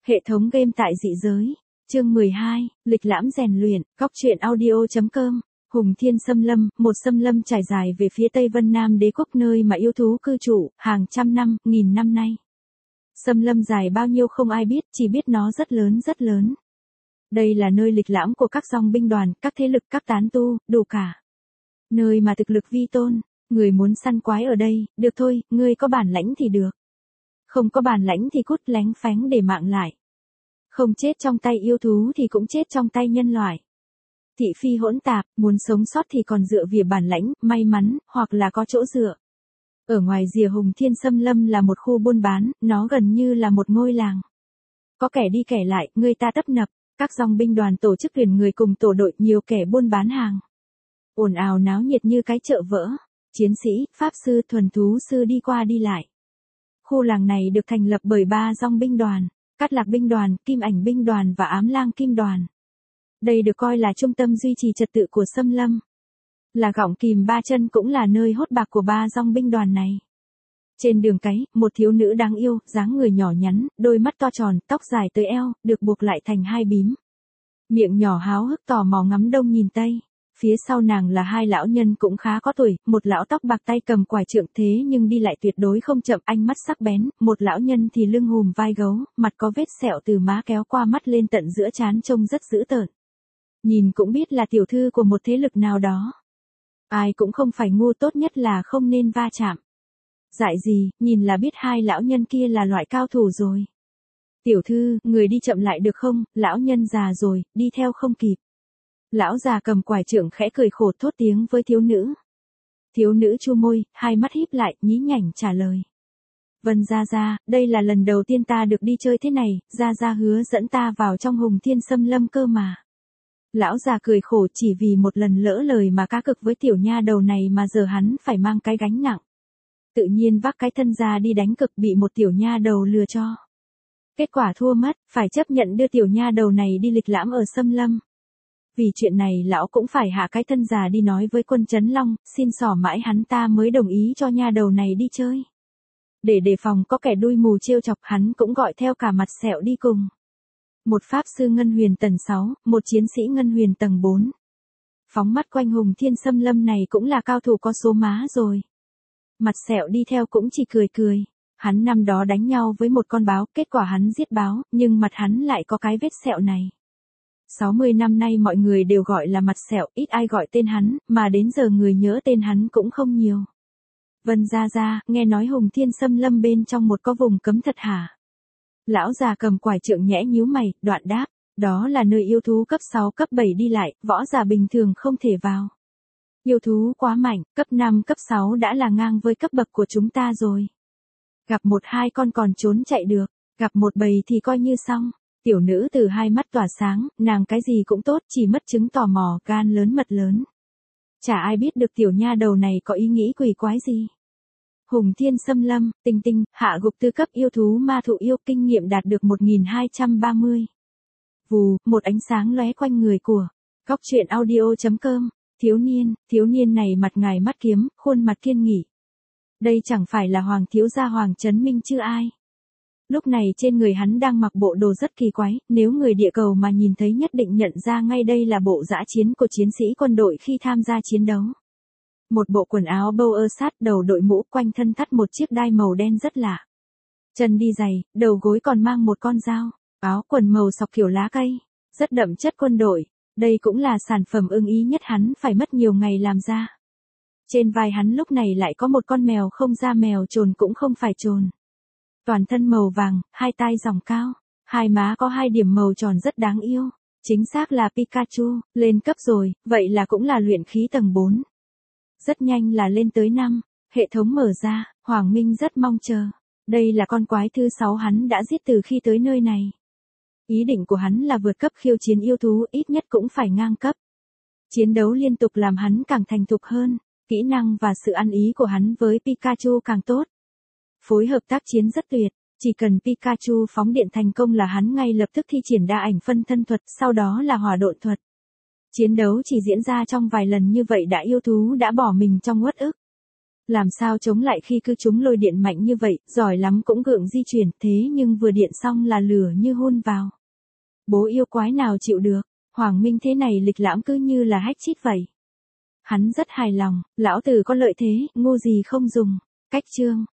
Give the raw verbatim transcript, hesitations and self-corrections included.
Hệ thống game tại dị giới. Chương mười hai, lịch lãm rèn luyện, góc truyện audio.com. Hùng Thiên Xâm Lâm, một xâm lâm trải dài về phía tây Vân Nam Đế quốc, nơi mà yêu thú cư trụ, hàng trăm năm, nghìn năm nay. Xâm lâm dài bao nhiêu không ai biết, chỉ biết nó rất lớn rất lớn. Đây là nơi lịch lãm của các dòng binh đoàn, các thế lực, các tán tu, đủ cả. Nơi mà thực lực vi tôn, người muốn săn quái ở đây, được thôi, ngươi có bản lãnh thì được. Không có bản lãnh thì cút lánh phánh để mạng lại. Không chết trong tay yêu thú thì cũng chết trong tay nhân loại. Thị phi hỗn tạp, muốn sống sót thì còn dựa vào bản lãnh, may mắn, hoặc là có chỗ dựa. Ở ngoài rìa Hùng Thiên Xâm Lâm là một khu buôn bán, nó gần như là một ngôi làng. Có kẻ đi kẻ lại, người ta tấp nập, các dòng binh đoàn tổ chức tuyển người cùng tổ đội, nhiều kẻ buôn bán hàng. Ồn ào náo nhiệt như cái chợ vỡ, chiến sĩ, pháp sư, thuần thú sư đi qua đi lại. Khu làng này được thành lập bởi ba dòng binh đoàn, Cát Lạc binh đoàn, Kim Ảnh binh đoàn và Ám Lang Kim đoàn. Đây được coi là trung tâm duy trì trật tự của xâm lâm. Là gọng kìm ba chân cũng là nơi hốt bạc của ba dòng binh đoàn này. Trên đường cái, một thiếu nữ đáng yêu, dáng người nhỏ nhắn, đôi mắt to tròn, tóc dài tới eo, được buộc lại thành hai bím. Miệng nhỏ háo hức tò mò ngắm đông nhìn tây. Phía sau nàng là hai lão nhân cũng khá có tuổi, một lão tóc bạc tay cầm quải trượng thế nhưng đi lại tuyệt đối không chậm, ánh mắt sắc bén, một lão nhân thì lưng hùm vai gấu, mặt có vết sẹo từ má kéo qua mắt lên tận giữa trán, trông rất dữ tợn. Nhìn cũng biết là tiểu thư của một thế lực nào đó. Ai cũng không phải ngu, tốt nhất là không nên va chạm. Dại gì, nhìn là biết hai lão nhân kia là loại cao thủ rồi. Tiểu thư, người đi chậm lại được không, lão nhân già rồi, đi theo không kịp. Lão già cầm quải trượng khẽ cười khổ thốt tiếng với thiếu nữ. Thiếu nữ chu môi, hai mắt híp lại, nhí nhảnh trả lời. Vân gia gia, đây là lần đầu tiên ta được đi chơi thế này, gia gia hứa dẫn ta vào trong Hùng Thiên Xâm Lâm cơ mà. Lão già cười khổ, chỉ vì một lần lỡ lời mà cá cực với tiểu nha đầu này mà giờ hắn phải mang cái gánh nặng. Tự nhiên vác cái thân ra đi đánh cực, bị một tiểu nha đầu lừa cho. Kết quả thua mất, phải chấp nhận đưa tiểu nha đầu này đi lịch lãm ở xâm lâm. Vì chuyện này lão cũng phải hạ cái thân già đi nói với quân Trấn Long, xin xỏ mãi hắn ta mới đồng ý cho nha đầu này đi chơi. Để đề phòng có kẻ đuôi mù trêu chọc, hắn cũng gọi theo cả mặt sẹo đi cùng. Một pháp sư ngân huyền tầng sáu, một chiến sĩ ngân huyền tầng bốn. Phóng mắt quanh Hùng Thiên Xâm Lâm này cũng là cao thủ có số má rồi. Mặt sẹo đi theo cũng chỉ cười cười. Hắn năm đó đánh nhau với một con báo, kết quả hắn giết báo, nhưng mặt hắn lại có cái vết sẹo này. sáu mươi năm nay mọi người đều gọi là mặt sẹo, ít ai gọi tên hắn, mà đến giờ người nhớ tên hắn cũng không nhiều. Vân gia gia, nghe nói Hùng Thiên Xâm Lâm bên trong một có vùng cấm thật hả? Lão già cầm quải trượng nhẽ nhíu mày, đoạn đáp, đó là nơi yêu thú cấp sáu cấp bảy đi lại, võ giả bình thường không thể vào. Yêu thú quá mạnh, cấp năm cấp sáu đã là ngang với cấp bậc của chúng ta rồi. Gặp một hai con còn trốn chạy được, gặp một bầy thì coi như xong. Tiểu nữ từ hai mắt tỏa sáng, nàng cái gì cũng tốt, chỉ mất chứng tò mò, gan lớn mật lớn. Chả ai biết được tiểu nha đầu này có ý nghĩ quỷ quái gì. Hùng Thiên Xâm Lâm, Tinh Tinh, hạ gục tư cấp yêu thú ma thụ yêu, kinh nghiệm đạt được một nghìn hai trăm ba mươi. Vù, một ánh sáng lóe quanh người của góc truyện audio.com. Thiếu niên, thiếu niên này mặt ngài mắt kiếm, khuôn mặt kiên nghị. Đây chẳng phải là Hoàng thiếu gia Hoàng Trấn Minh chứ ai. Lúc này trên người hắn đang mặc bộ đồ rất kỳ quái, nếu người địa cầu mà nhìn thấy nhất định nhận ra ngay đây là bộ dã chiến của chiến sĩ quân đội khi tham gia chiến đấu. Một bộ quần áo bâu ơ sát, đầu đội mũ, quanh thân thắt một chiếc đai màu đen rất lạ. Chân đi giày, đầu gối còn mang một con dao, áo quần màu sọc kiểu lá cây, rất đậm chất quân đội. Đây cũng là sản phẩm ưng ý nhất hắn phải mất nhiều ngày làm ra. Trên vai hắn lúc này lại có một con mèo không da, mèo trồn cũng không phải trồn. Toàn thân màu vàng, hai tai ròng cao, hai má có hai điểm màu tròn rất đáng yêu. Chính xác là Pikachu, lên cấp rồi, vậy là cũng là luyện khí tầng bốn. Rất nhanh là lên tới năm, hệ thống mở ra, Hoàng Minh rất mong chờ. Đây là con quái thứ sáu hắn đã giết từ khi tới nơi này. Ý định của hắn là vượt cấp khiêu chiến yêu thú, ít nhất cũng phải ngang cấp. Chiến đấu liên tục làm hắn càng thành thục hơn, kỹ năng và sự ăn ý của hắn với Pikachu càng tốt. Phối hợp tác chiến rất tuyệt, chỉ cần Pikachu phóng điện thành công là hắn ngay lập tức thi triển đa ảnh phân thân thuật, sau đó là hỏa độn thuật. Chiến đấu chỉ diễn ra trong vài lần như vậy đã yêu thú đã bỏ mình trong uất ức. Làm sao chống lại khi cứ chúng lôi điện mạnh như vậy, giỏi lắm cũng gượng di chuyển, thế nhưng vừa điện xong là lửa như hun vào. Bố yêu quái nào chịu được, Hoàng Minh thế này lịch lãm cứ như là hách chít vậy. Hắn rất hài lòng, lão tử có lợi thế, ngu gì không dùng. Cách chương